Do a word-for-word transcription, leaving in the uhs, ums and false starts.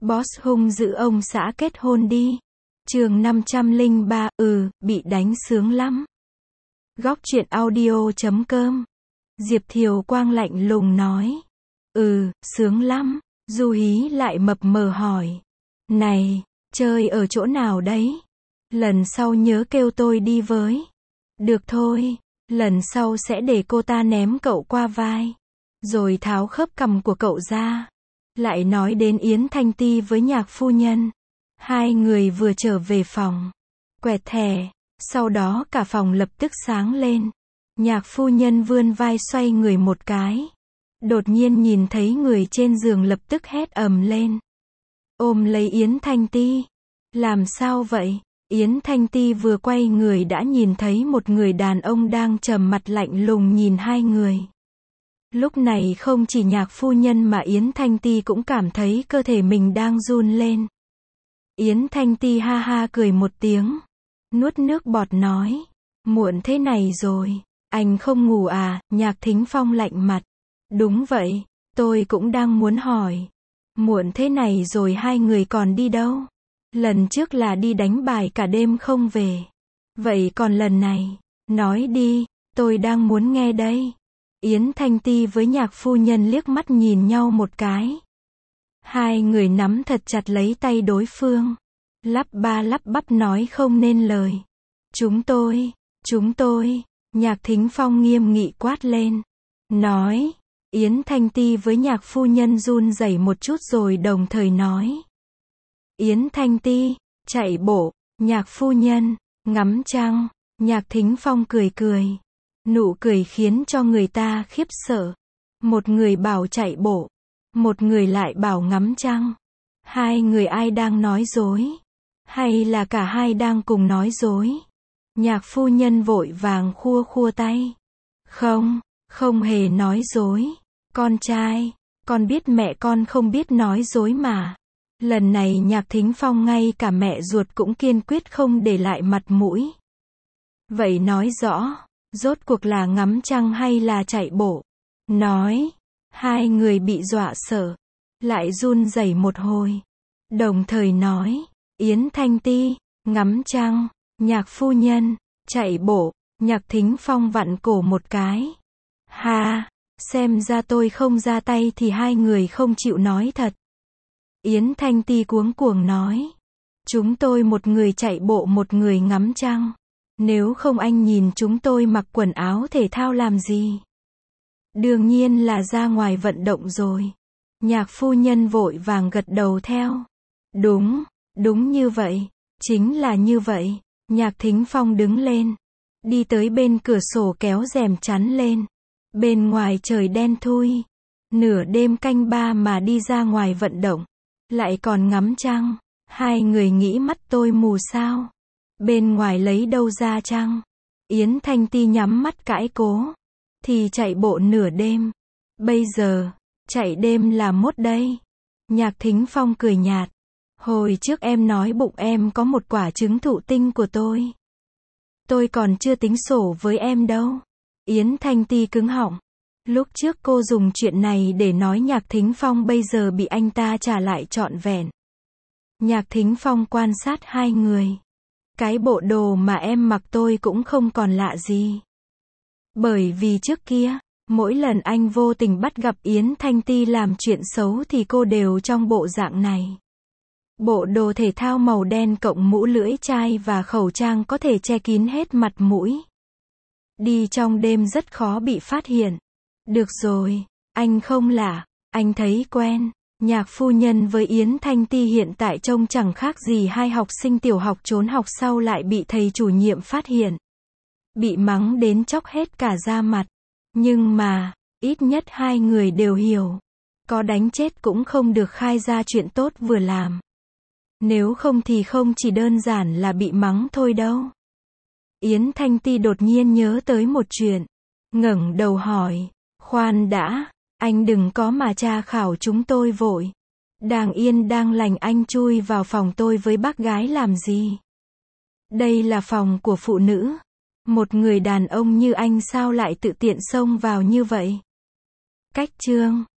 Boss hung dữ ông xã kết hôn đi. Chương năm trăm lẻ ba, ừ, bị đánh sướng lắm. Góc truyện audio chấm com. Diệp Thiều Quang lạnh lùng nói. Ừ, sướng lắm. Du Hí lại mập mờ hỏi. Này, chơi ở chỗ nào đấy? Lần sau nhớ kêu tôi đi với. Được thôi, lần sau sẽ để cô ta ném cậu qua vai. Rồi tháo khớp cằm của cậu ra. Lại nói đến Yến Thanh Ti với Nhạc phu nhân. Hai người vừa trở về phòng. Quẹt thẻ. Sau đó cả phòng lập tức sáng lên. Nhạc phu nhân vươn vai xoay người một cái. Đột nhiên nhìn thấy người trên giường lập tức hét ầm lên. Ôm lấy Yến Thanh Ti. Làm sao vậy? Yến Thanh Ti vừa quay người đã nhìn thấy một người đàn ông đang trầm mặt lạnh lùng nhìn hai người. Lúc này không chỉ Nhạc phu nhân mà Yến Thanh Ti cũng cảm thấy cơ thể mình đang run lên. Yến Thanh Ti ha ha cười một tiếng. Nuốt nước bọt nói. Muộn thế này rồi. Anh không ngủ à? Nhạc Thính Phong lạnh mặt. Đúng vậy. Tôi cũng đang muốn hỏi. Muộn thế này rồi hai người còn đi đâu? Lần trước là đi đánh bài cả đêm không về. Vậy còn lần này? Nói đi. Tôi đang muốn nghe đây. Yến Thanh Ti với Nhạc phu nhân liếc mắt nhìn nhau một cái. Hai người nắm thật chặt lấy tay đối phương. Lắp ba lắp bắp nói không nên lời. Chúng tôi, chúng tôi, Nhạc Thính Phong nghiêm nghị quát lên. Nói, Yến Thanh Ti với Nhạc phu nhân run rẩy một chút rồi đồng thời nói. Yến Thanh Ti, chạy bộ, Nhạc phu nhân, ngắm trăng, Nhạc Thính Phong cười cười. Nụ cười khiến cho người ta khiếp sợ. Một người bảo chạy bộ, một người lại bảo ngắm trăng. Hai người ai đang nói dối? Hay là cả hai đang cùng nói dối? Nhạc phu nhân vội vàng khua khua tay. Không, không hề nói dối. Con trai, con biết mẹ con không biết nói dối mà. Lần này Nhạc Thính Phong ngay cả mẹ ruột cũng kiên quyết không để lại mặt mũi. Vậy nói rõ, rốt cuộc là ngắm trăng hay là chạy bộ? Nói, hai người bị dọa sợ, lại run rẩy một hồi. Đồng thời nói, Yến Thanh Ti, ngắm trăng, Nhạc phu nhân, chạy bộ, Nhạc Thính Phong vặn cổ một cái. Ha, xem ra tôi không ra tay thì hai người không chịu nói thật. Yến Thanh Ti cuống cuồng nói. Chúng tôi một người chạy bộ một người ngắm trăng. Nếu không anh nhìn chúng tôi mặc quần áo thể thao làm gì? Đương nhiên là ra ngoài vận động rồi. Nhạc phu nhân vội vàng gật đầu theo. Đúng, đúng như vậy, chính là như vậy. Nhạc Thính Phong đứng lên, đi tới bên cửa sổ kéo rèm chắn lên. Bên ngoài trời đen thui, nửa đêm canh ba mà đi ra ngoài vận động, lại còn ngắm trăng. Hai người nghĩ mắt tôi mù sao? Bên ngoài lấy đâu ra trăng? Yến Thanh Ti nhắm mắt cãi cố. Thì chạy bộ nửa đêm. Bây giờ, chạy đêm là mốt đây. Nhạc Thính Phong cười nhạt. Hồi trước em nói bụng em có một quả trứng thụ tinh của tôi. Tôi còn chưa tính sổ với em đâu. Yến Thanh Ti cứng họng. Lúc trước cô dùng chuyện này để nói Nhạc Thính Phong bây giờ bị anh ta trả lại trọn vẹn. Nhạc Thính Phong quan sát hai người. Cái bộ đồ mà em mặc tôi cũng không còn lạ gì. Bởi vì trước kia, mỗi lần anh vô tình bắt gặp Yến Thanh Ti làm chuyện xấu thì cô đều trong bộ dạng này. Bộ đồ thể thao màu đen cộng mũ lưỡi chai và khẩu trang có thể che kín hết mặt mũi. Đi trong đêm rất khó bị phát hiện. Được rồi, anh không lạ, anh thấy quen. Nhạc phu nhân với Yến Thanh Ti hiện tại trông chẳng khác gì hai học sinh tiểu học trốn học sau lại bị thầy chủ nhiệm phát hiện. Bị mắng đến chóc hết cả da mặt. Nhưng mà, ít nhất hai người đều hiểu. Có đánh chết cũng không được khai ra chuyện tốt vừa làm. Nếu không thì không chỉ đơn giản là bị mắng thôi đâu. Yến Thanh Ti đột nhiên nhớ tới một chuyện. Ngẩng đầu hỏi. Khoan đã, anh đừng có mà tra khảo chúng tôi vội. Đang yên đang lành anh chui vào phòng tôi với bác gái làm gì? Đây là phòng của phụ nữ. Một người đàn ông như anh sao lại tự tiện xông vào như vậy? Cách chương